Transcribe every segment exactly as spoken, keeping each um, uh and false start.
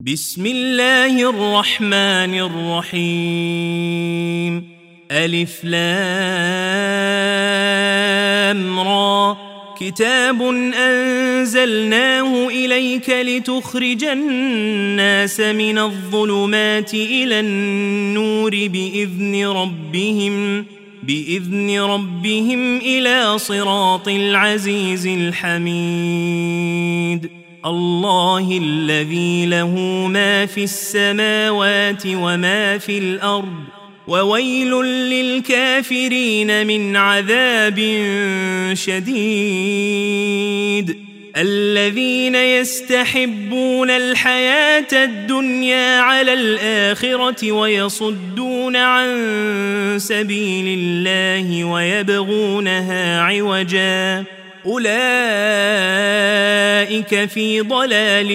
بسم الله الرحمن الرحيم ألف لام را كتاب أنزلناه إليك لتخرج الناس من الظلمات إلى النور بإذن ربهم بإذن ربهم إلى صراط العزيز الحميد الله الذي له ما في السماوات وما في الأرض وويل للكافرين من عذاب شديد الذين يستحبون الحياة الدنيا على الآخرة ويصدون عن سبيل الله ويبغونها عوجا أولئك في ضلال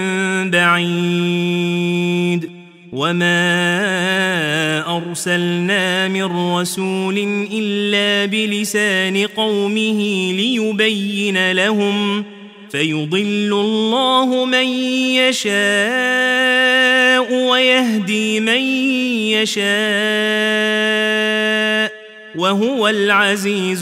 بعيد وما أرسلنا من رسول إلا بلسان قومه ليبين لهم فيضل الله من يشاء ويهدي من يشاء وهو العزيز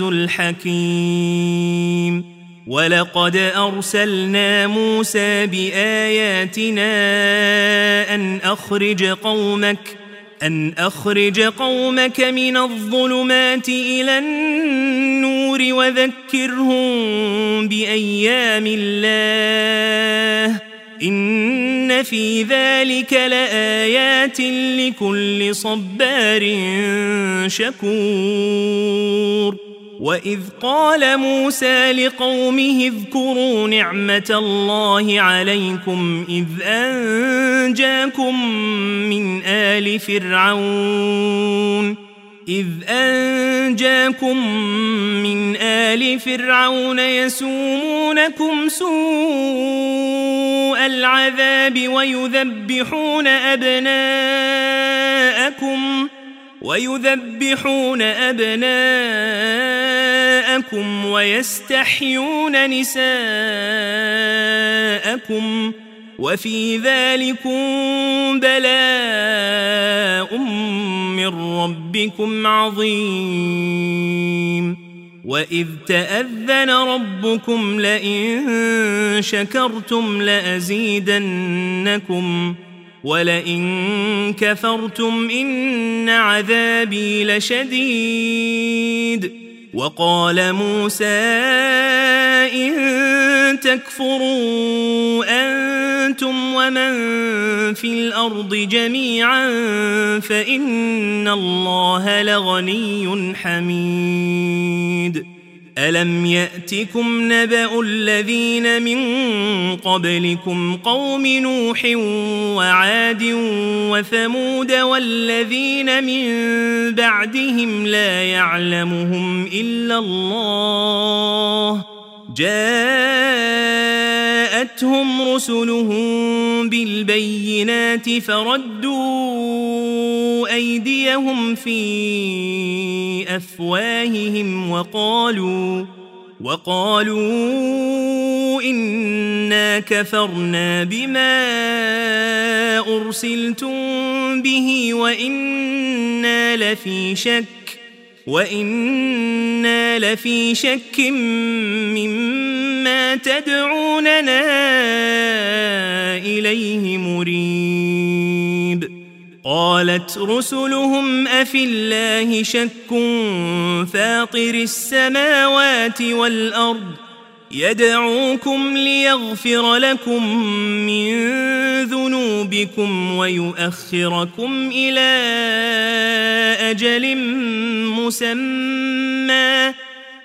الحكيم ولقد أرسلنا موسى بآياتنا أن أخرج قومك أن أخرج قومك من الظلمات إلى النور وذكرهم بأيام الله إن في ذلك لآيات لكل صبار شكور وإذ قال موسى لقومه اذكروا نعمة الله عليكم إذ أنجاكم من آل فرعون إذ أنجاكم من آل فرعون يسومونكم سوء العذاب ويذبحون أبناءكم ويذبحون أبناءكم ويستحيون نساءكم وفي ذلكم بلاء من ربكم عظيم وإذ تأذن ربكم لئن شكرتم لأزيدنكم ولئن كفرتم إن عذابي لشديد وقال موسى إن تكفروا أنتم ومن في الأرض جميعا فإن الله لغني حميد ألم يأتكم نبأ الذين من قبلكم قوم نوح وعاد وثمود والذين من بعدهم لا يعلمهم إلا الله جاءتهم رسلهم بالبينات فردوا أيديهم في أفواههم وقالوا وقالوا إنا كفرنا بما أرسلتم به وإنا لفي شك وإنا لفي شك مما تدعوننا إليه مريب قالت رسلهم أفي الله شك فاطر السماوات والأرض يدعوكم ليغفر لكم من ذنوبكم ويؤخركم إلى أجل مسمى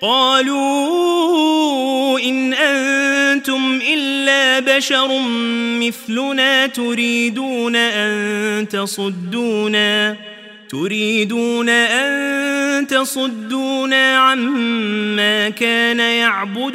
قالوا إن أنتم إلا بشر مثلنا تريدون أن تصدونا تريدون أن تصدونا عما كان يعبد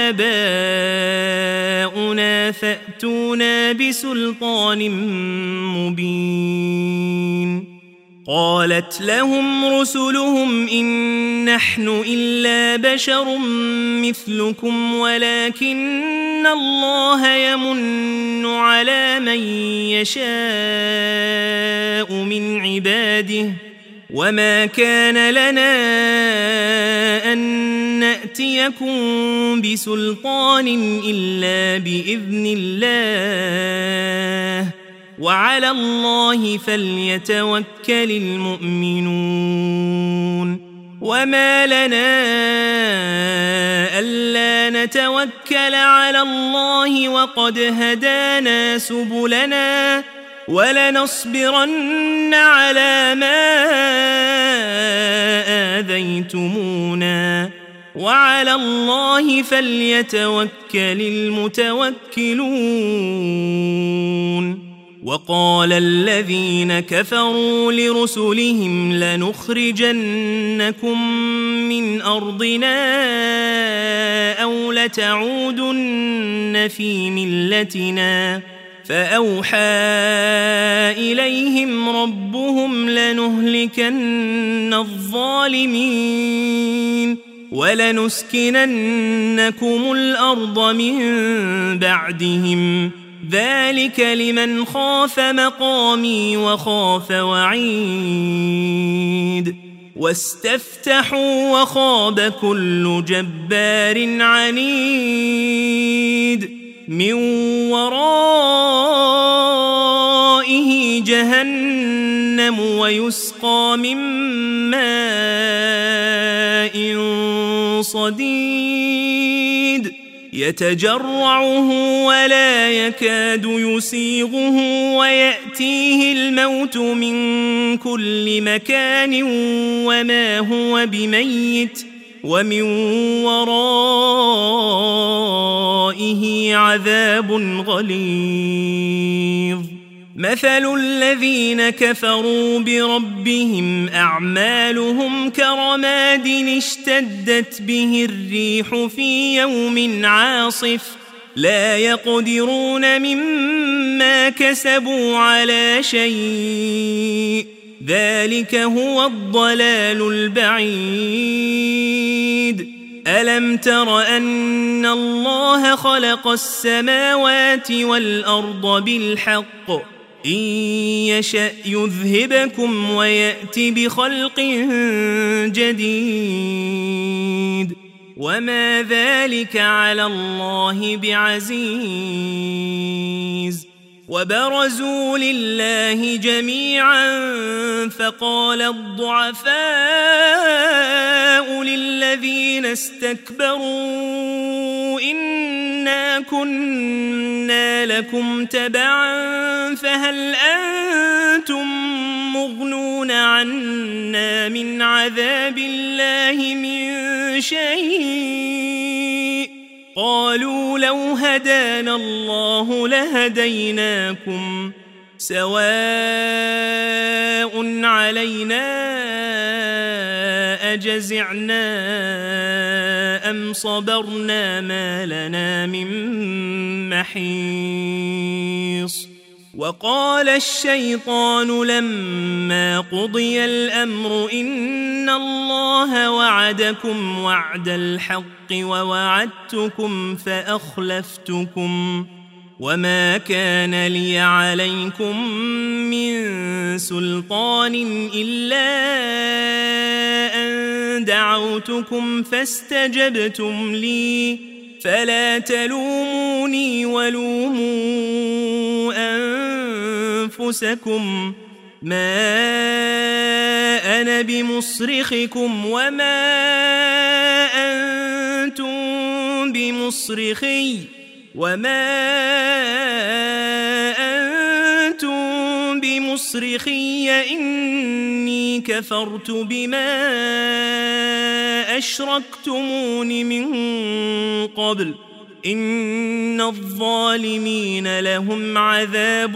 آباؤنا فأتونا بسلطان مبين قالت لهم رسلهم إن نحن إلا بشر مثلكم ولكن الله يمن على من يشاء من عباده وما كان لنا أن نأتيكم بسلطان إلا بإذن الله وعلى الله فليتوكل المؤمنون وما لنا ألا نتوكل على الله وقد هدانا سبلنا ولنصبرن على ما آذيتمونا وعلى الله فليتوكل المتوكلون وقال الذين كفروا لرسلهم لنخرجنكم من أرضنا أو لتعودن في ملتنا فأوحى إليهم ربهم لنهلكن الظالمين ولنسكننكم الأرض من بعدهم ذلك لمن خاف مقامي وخاف وعيد واستفتحوا وخاب كل جبار عنيد من ورائه جهنم ويسقى من ماء صديد يتجرعه ولا يكاد يسيغه ويأتيه الموت من كل مكان وما هو بميت ومن ورائه عذاب غليظ مثل الذين كفروا بربهم أعمالهم كرماد اشتدت به الريح في يوم عاصف لا يقدرون مما كسبوا على شيء ذلك هو الضلال البعيد ألم تر أن الله خلق السماوات والأرض بالحق إن يشأ يذهبكم ويأتي بخلق جديد وما ذلك على الله بعزيز وبرزوا لله جميعا فقال الضعفاء للذين استكبروا إنا كنا لكم تبعا فهل أنتم مغنون عنا من عذاب الله من شيء قالوا لو هدانا الله لهديناكم سواء علينا أجزعنا أم صبرنا ما لنا من محيص وقال الشيطان لما قضي الأمر إن الله وعدكم وعد الحق ووعدتكم فأخلفتكم وما كان لي عليكم من سلطان إلا أن دعوتكم فاستجبتم لي فلا تلوموني ولوموا أنفسكم ما أنا بمصرخكم وما أنتم بمصرخي وما أنتم بمصرخي إني كفرت بما أشركتمون من قبل إن الظالمين لهم عذاب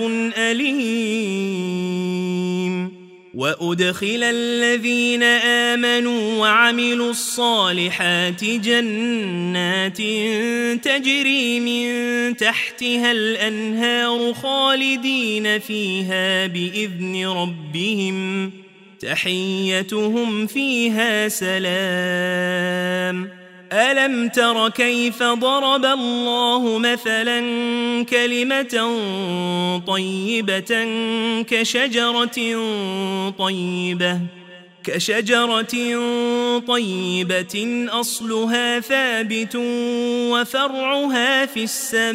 أليم وأدخل الذين آمنوا وعملوا الصالحات جنات تجري من تحتها الأنهار خالدين فيها بإذن ربهم تحيتهم فيها سلام ألم تر كيف ضرب الله مثلا كلمة طيبة كشجرة طيبة كشجرة طيبة أصلها ثابت وفرعها في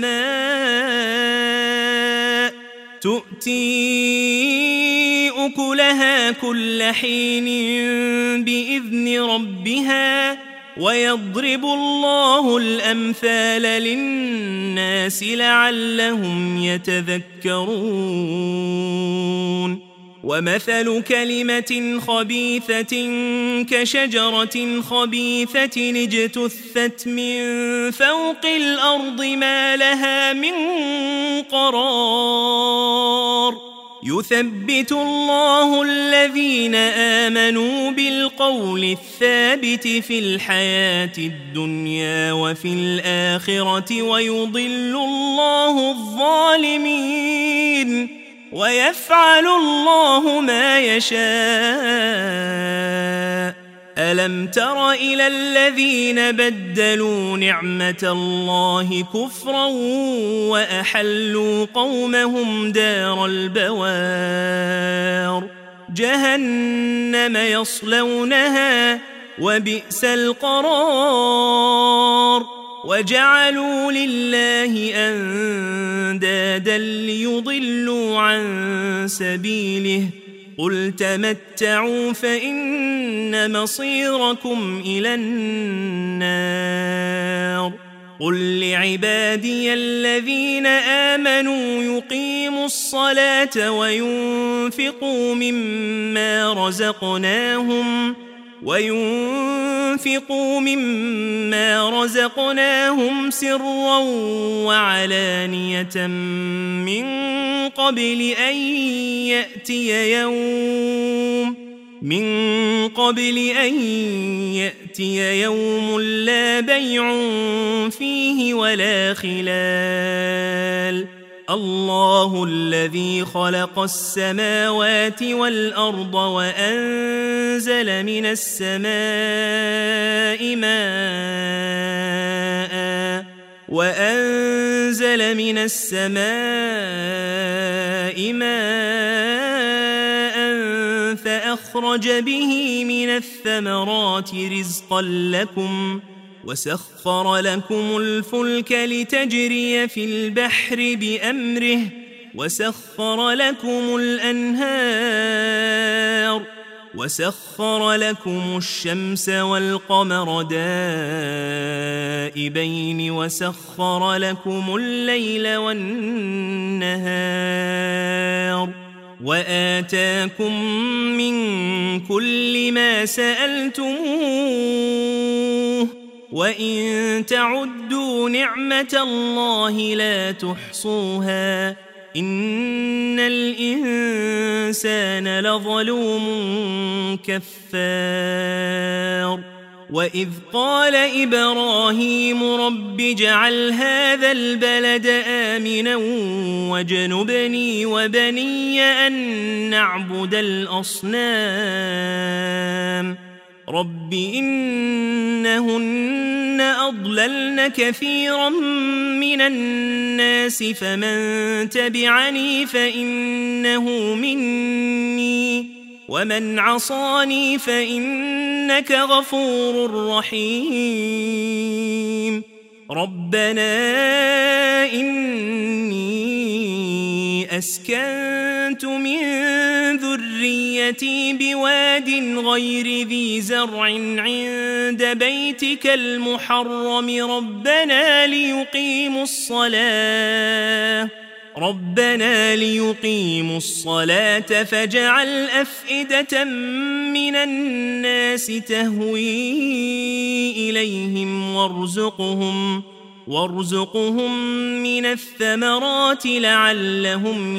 السماء تؤتي أكلها كل حين بإذن ربها ويضرب الله الأمثال للناس لعلهم يتذكرون ومثل كلمة خبيثة كشجرة خبيثة اجتثت من فوق الأرض ما لها من قرار يثبت الله الذين آمنوا بالقول الثابت في الحياة الدنيا وفي الآخرة ويضل الله الظالمين ويفعل الله ما يشاء ألم تر إلى الذين بدلوا نعمة الله كفرا وأحلوا قومهم دار البوار جهنم يصلونها وبئس القرار وجعلوا لله أندادا ليضلوا عن سبيله قل تمتعوا فإن مصيركم إلى النار قل لعبادي الذين آمنوا يقيموا الصلاة وينفقوا مما رزقناهم وينفقوا مما رزقناهم سرا وعلانية من قبل أن يأتي يوم من قبل أن يأتي يوم لا بيع فيه ولا خلال الله الذي خلق السماوات والأرض وأنزل من السماء ماء وأنزل من السماء ماء فأخرج به من الثمرات رزقا لكم وسخر لكم الفلك لتجري في البحر بأمره وسخر لكم الأنهار وسخر لكم الشمس والقمر دائبين وسخر لكم الليل والنهار وآتاكم من كل ما سألتموه وإن تعدوا نعمة الله لا تحصوها إن الإنسان لظلوم كفار وإذ قال إبراهيم رب اجعل هذا البلد آمنا واجنبني وبني أن نعبد الأصنام رب إنهن أضللن كثيرا من الناس فمن تبعني فإنه مني ومن عصاني فإنك غفور رحيم ربنا إني أسكنت من ذريتي بواد غير ذي زرع عند بيتك المحرم ربنا ليقيموا الصلاة ربنا ليقيموا الصلاة فاجعل أفئدة من الناس تهوي إليهم وارزقهم وارزقهم من الثمرات لعلهم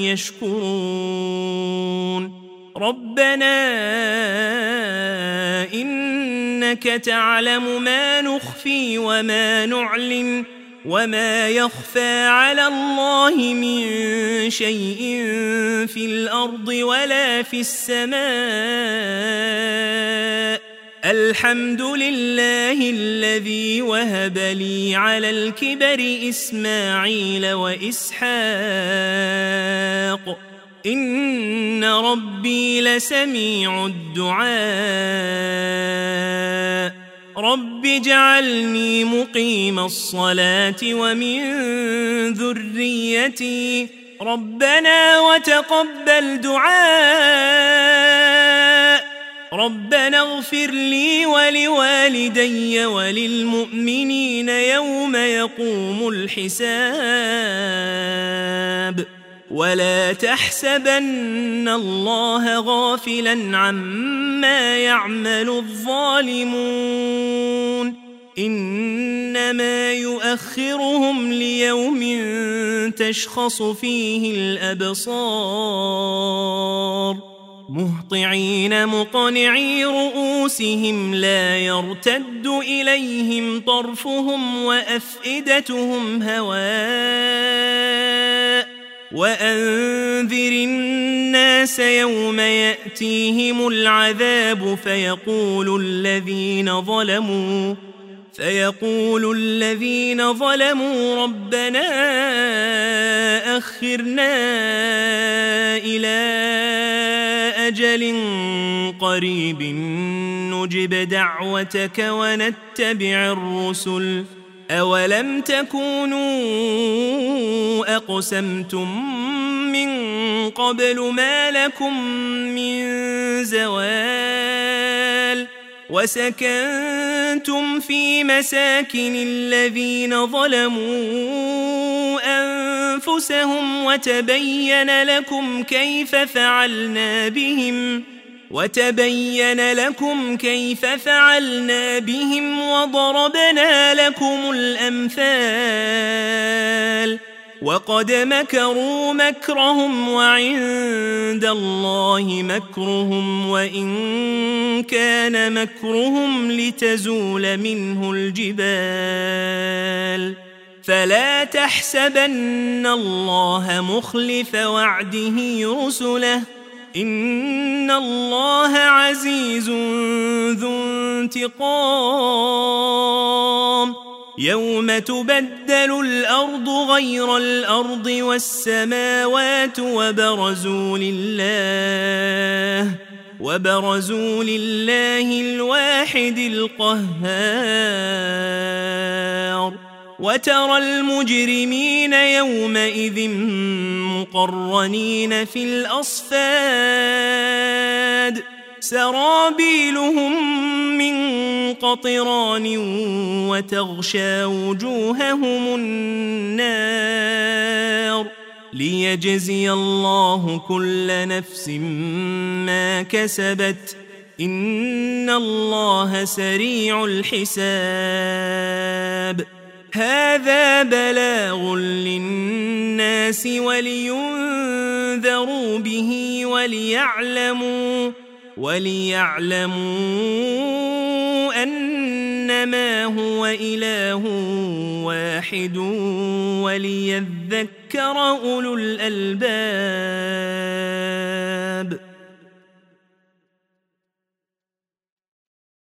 يشكرون ربنا إنك تعلم ما نخفي وما نعلن وما يخفى على الله من شيء في الأرض ولا في السماء. الحمد لله الذي وهب لي على الكبر إسماعيل وإسحاق إن ربي لسميع الدعاء. رب اجعلني مقيم الصلاة ومن ذريتي ربنا وتقبل دعاء. ربنا اغفر لي ولوالدي وللمؤمنين يوم يقوم الحساب. ولا تحسبن الله غافلا عما يعمل الظالمون إنما يؤخرهم ليوم تشخص فيه الأبصار مهطعين مقنعي رؤوسهم لا يرتد إليهم طرفهم وأفئدتهم هواء. وأنذر الناس يوم يأتيهم العذاب فيقول الذين ظلموا فيقول الذين ظلموا ربنا أخرنا إلى أجل قريب نجب دعوتك ونتبع الرسل أولم تكونوا أقسمتم من قبل ما لكم من زوال وسكنتم في مساكن الذين ظلموا أنفسهم وتبين لكم كيف فعلنا بهم وتبين لكم كيف فعلنا بهم وضربنا لكم الأمثال وقد مكروا مكرهم وعند الله مكرهم وإن كان مكرهم لتزول منه الجبال فلا تحسبن الله مخلف وعده رسله إن الله عزيز ذو انتقام يوم تبدل الأرض غير الأرض والسماوات وبرزوا لله وبرزوا لله الواحد القهار وترى المجرمين يومئذ مقرنين في الأصفاد سرابيلهم من قطران وتغشى وجوههم النار ليجزي الله كل نفس ما كسبت إن الله سريع الحساب هذا بلاغ للناس ولينذروا به وليعلموا وليعلموا أنما هو إله واحد وليذكر أولو الألباب.